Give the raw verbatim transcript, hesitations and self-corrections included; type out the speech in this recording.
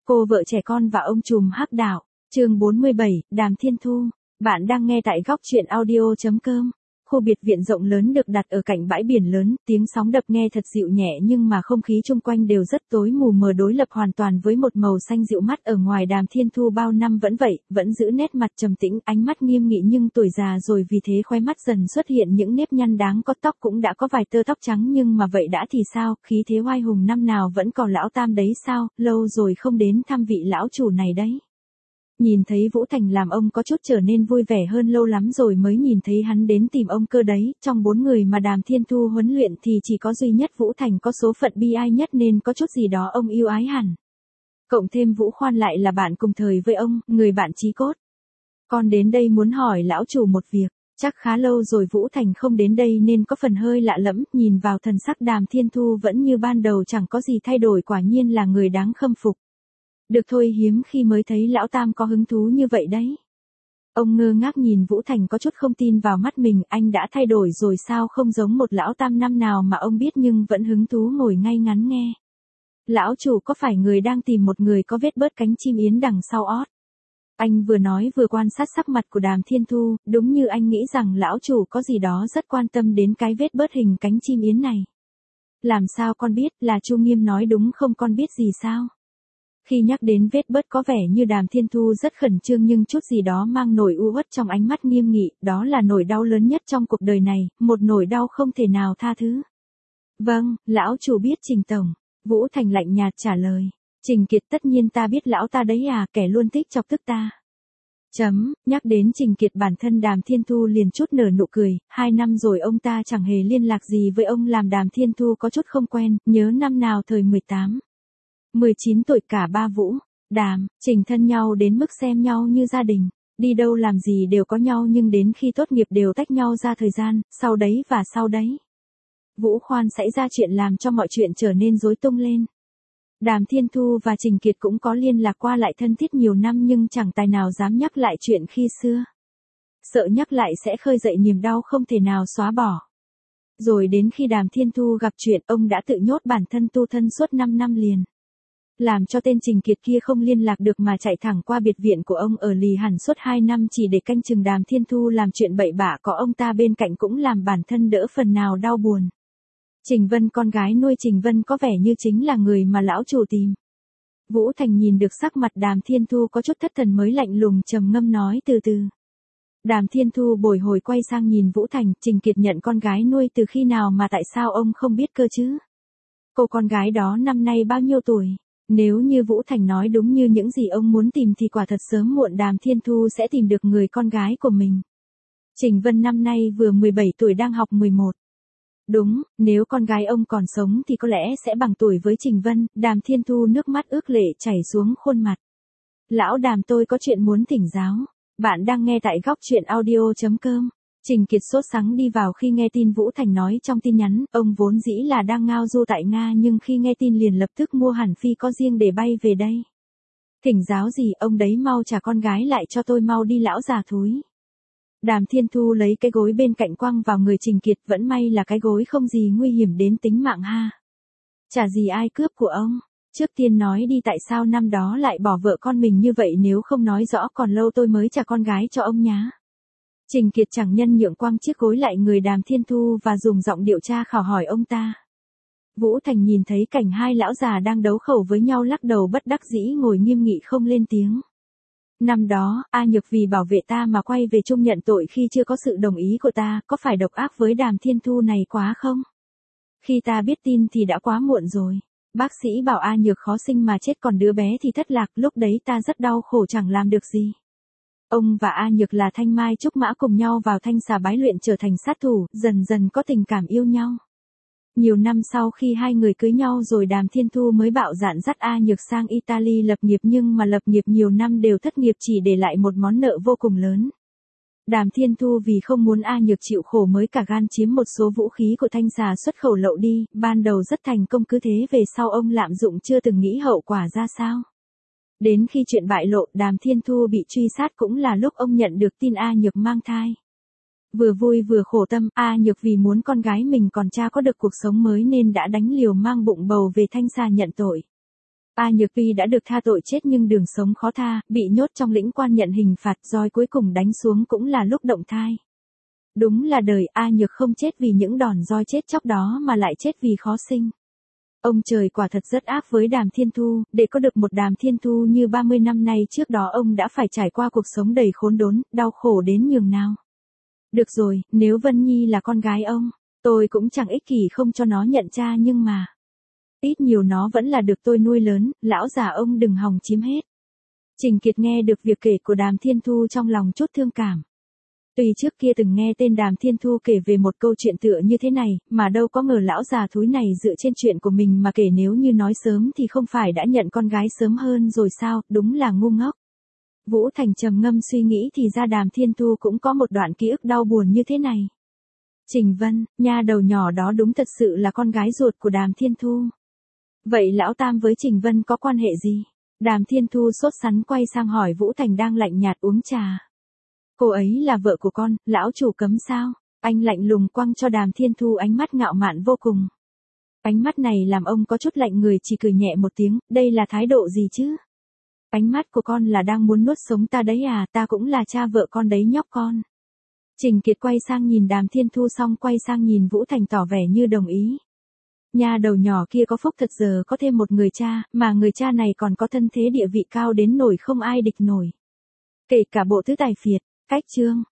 Cô vợ trẻ con và ông trùm hắc đạo. Chương bốn mươi bảy, Đàm Thiên Thu. Bạn đang nghe tại góc truyện audio chấm com. Khu biệt viện rộng lớn được đặt ở cạnh bãi biển lớn, tiếng sóng đập nghe thật dịu nhẹ nhưng mà không khí chung quanh đều rất tối mù mờ, đối lập hoàn toàn với một màu xanh dịu mắt ở ngoài. Đàm Thiên Thu bao năm vẫn vậy, vẫn giữ nét mặt trầm tĩnh, ánh mắt nghiêm nghị nhưng tuổi già rồi vì thế khóe mắt dần xuất hiện những nếp nhăn đáng có, tóc cũng đã có vài tơ tóc trắng nhưng mà vậy đã thì sao, khí thế oai hùng năm nào vẫn còn lão tam đấy sao, lâu rồi không đến thăm vị lão chủ này đấy. Nhìn thấy Vũ Thành làm ông có chút trở nên vui vẻ hơn, lâu lắm rồi mới nhìn thấy hắn đến tìm ông cơ đấy, trong bốn người mà Đàm Thiên Thu huấn luyện thì chỉ có duy nhất Vũ Thành có số phận bi ai nhất nên có chút gì đó ông yêu ái hẳn. Cộng thêm Vũ Khoan lại là bạn cùng thời với ông, người bạn chí cốt. Con đến đây muốn hỏi lão chủ một việc, chắc khá lâu rồi Vũ Thành không đến đây nên có phần hơi lạ lẫm, nhìn vào thần sắc Đàm Thiên Thu vẫn như ban đầu chẳng có gì thay đổi, quả nhiên là người đáng khâm phục. Được thôi, hiếm khi mới thấy lão tam có hứng thú như vậy đấy. Ông ngơ ngác nhìn Vũ Thành có chút không tin vào mắt mình, anh đã thay đổi rồi sao, không giống một lão tam năm nào mà ông biết nhưng vẫn hứng thú ngồi ngay ngắn nghe. Lão chủ có phải người đang tìm một người có vết bớt cánh chim yến đằng sau ót? Anh vừa nói vừa quan sát sắc mặt của Đàm Thiên Thu, đúng như anh nghĩ rằng lão chủ có gì đó rất quan tâm đến cái vết bớt hình cánh chim yến này. Làm sao con biết, là Chu Nghiêm nói đúng không, con biết gì sao? Khi nhắc đến vết bớt có vẻ như Đàm Thiên Thu rất khẩn trương nhưng chút gì đó mang nỗi u uất trong ánh mắt nghiêm nghị, đó là nỗi đau lớn nhất trong cuộc đời này, một nỗi đau không thể nào tha thứ. Vâng, lão chủ biết Trình tổng. Vũ Thành lạnh nhạt trả lời. Trình Kiệt, tất nhiên ta biết lão ta đấy à, kẻ luôn thích chọc tức ta. Chấm, nhắc đến Trình Kiệt bản thân Đàm Thiên Thu liền chút nở nụ cười, hai năm rồi ông ta chẳng hề liên lạc gì với ông làm Đàm Thiên Thu có chút không quen, nhớ năm nào thời mười tám. mười chín tuổi cả ba Vũ, Đàm, Trình thân nhau đến mức xem nhau như gia đình, đi đâu làm gì đều có nhau nhưng đến khi tốt nghiệp đều tách nhau ra thời gian, sau đấy và sau đấy. Vũ Khoan xảy ra chuyện làm cho mọi chuyện trở nên rối tung lên. Đàm Thiên Thu và Trình Kiệt cũng có liên lạc qua lại thân thiết nhiều năm nhưng chẳng tài nào dám nhắc lại chuyện khi xưa. Sợ nhắc lại sẽ khơi dậy niềm đau không thể nào xóa bỏ. Rồi đến khi Đàm Thiên Thu gặp chuyện, ông đã tự nhốt bản thân tu thân suốt năm năm liền. Làm cho tên Trình Kiệt kia không liên lạc được mà chạy thẳng qua biệt viện của ông ở lì hẳn suốt hai năm chỉ để canh chừng Đàm Thiên Thu làm chuyện bậy bạ, có ông ta bên cạnh cũng làm bản thân đỡ phần nào đau buồn. Trình Vân, con gái nuôi Trình Vân, có vẻ như chính là người mà lão chủ tìm. Vũ Thành nhìn được sắc mặt Đàm Thiên Thu có chút thất thần mới lạnh lùng trầm ngâm nói từ từ. Đàm Thiên Thu bồi hồi quay sang nhìn Vũ Thành, Trình Kiệt nhận con gái nuôi từ khi nào mà tại sao ông không biết cơ chứ? Cô con gái đó năm nay bao nhiêu tuổi? Nếu như Vũ Thành nói đúng như những gì ông muốn tìm thì quả thật sớm muộn Đàm Thiên Thu sẽ tìm được người con gái của mình. Trình Vân năm nay vừa mười bảy tuổi, đang học mười một. Đúng, nếu con gái ông còn sống thì có lẽ sẽ bằng tuổi với Trình Vân. Đàm Thiên Thu nước mắt ướt lệ chảy xuống khuôn mặt. Lão Đàm, tôi có chuyện muốn thỉnh giáo. Bạn đang nghe tại góc truyện audio chấm com. Trình Kiệt sốt sắng đi vào khi nghe tin Vũ Thành nói trong tin nhắn, ông vốn dĩ là đang ngao du tại Nga nhưng khi nghe tin liền lập tức mua hẳn phi có riêng để bay về đây. Thỉnh giáo gì, ông đấy mau trả con gái lại cho tôi mau đi, lão già thúi. Đàm Thiên Thu lấy cái gối bên cạnh quăng vào người Trình Kiệt, vẫn may là cái gối không gì nguy hiểm đến tính mạng ha. Chả gì ai cướp của ông. Trước tiên nói đi, tại sao năm đó lại bỏ vợ con mình như vậy, nếu không nói rõ còn lâu tôi mới trả con gái cho ông nhá. Trình Kiệt chẳng nhân nhượng quăng chiếc gối lại người Đàm Thiên Thu và dùng giọng điệu tra khảo hỏi ông ta. Vũ Thành nhìn thấy cảnh hai lão già đang đấu khẩu với nhau lắc đầu bất đắc dĩ ngồi nghiêm nghị không lên tiếng. Năm đó, A Nhược vì bảo vệ ta mà quay về chung nhận tội khi chưa có sự đồng ý của ta, có phải độc ác với Đàm Thiên Thu này quá không? Khi ta biết tin thì đã quá muộn rồi. Bác sĩ bảo A Nhược khó sinh mà chết, còn đứa bé thì thất lạc, lúc đấy ta rất đau khổ chẳng làm được gì. Ông và A Nhược là thanh mai trúc mã cùng nhau vào Thanh Xà bái luyện trở thành sát thủ, dần dần có tình cảm yêu nhau. Nhiều năm sau khi hai người cưới nhau rồi Đàm Thiên Thu mới bạo dạn dắt A Nhược sang Italy lập nghiệp, nhưng mà lập nghiệp nhiều năm đều thất nghiệp, chỉ để lại một món nợ vô cùng lớn. Đàm Thiên Thu vì không muốn A Nhược chịu khổ mới cả gan chiếm một số vũ khí của Thanh Xà xuất khẩu lậu đi, ban đầu rất thành công, cứ thế về sau ông lạm dụng chưa từng nghĩ hậu quả ra sao. Đến khi chuyện bại lộ, Đàm Thiên Thu bị truy sát cũng là lúc ông nhận được tin A Nhược mang thai. Vừa vui vừa khổ tâm, A Nhược vì muốn con gái mình còn cha có được cuộc sống mới nên đã đánh liều mang bụng bầu về Thanh Xà nhận tội. A Nhược tuy đã được tha tội chết nhưng đường sống khó tha, bị nhốt trong lĩnh quan nhận hình phạt, roi cuối cùng đánh xuống cũng là lúc động thai. Đúng là đời, A Nhược không chết vì những đòn roi chết chóc đó mà lại chết vì khó sinh. Ông trời quả thật rất ác với Đàm Thiên Thu, để có được một Đàm Thiên Thu như ba mươi năm nay trước đó ông đã phải trải qua cuộc sống đầy khốn đốn, đau khổ đến nhường nào. Được rồi, nếu Vân Nhi là con gái ông, tôi cũng chẳng ích kỷ không cho nó nhận cha nhưng mà... ít nhiều nó vẫn là được tôi nuôi lớn, lão già ông đừng hòng chiếm hết. Trình Kiệt nghe được việc kể của Đàm Thiên Thu trong lòng chút thương cảm. Tuy trước kia từng nghe tên Đàm Thiên Thu kể về một câu chuyện tựa như thế này, mà đâu có ngờ lão già thúi này dựa trên chuyện của mình mà kể, nếu như nói sớm thì không phải đã nhận con gái sớm hơn rồi sao, đúng là ngu ngốc. Vũ Thành trầm ngâm suy nghĩ thì ra Đàm Thiên Thu cũng có một đoạn ký ức đau buồn như thế này. Trình Vân, nha đầu nhỏ đó đúng thật sự là con gái ruột của Đàm Thiên Thu. Vậy lão Tam với Trình Vân có quan hệ gì? Đàm Thiên Thu sốt sắng quay sang hỏi Vũ Thành đang lạnh nhạt uống trà. Cô ấy là vợ của con, lão chủ cấm sao? Anh lạnh lùng quăng cho Đàm Thiên Thu ánh mắt ngạo mạn vô cùng. Ánh mắt này làm ông có chút lạnh người, chỉ cười nhẹ một tiếng, đây là thái độ gì chứ? Ánh mắt của con là đang muốn nuốt sống ta đấy à, ta cũng là cha vợ con đấy nhóc con. Trình Kiệt quay sang nhìn Đàm Thiên Thu xong quay sang nhìn Vũ Thành tỏ vẻ như đồng ý. Nha đầu nhỏ kia có phúc thật, giờ có thêm một người cha, mà người cha này còn có thân thế địa vị cao đến nổi không ai địch nổi. Kể cả bộ tứ tài phiệt, cách chương.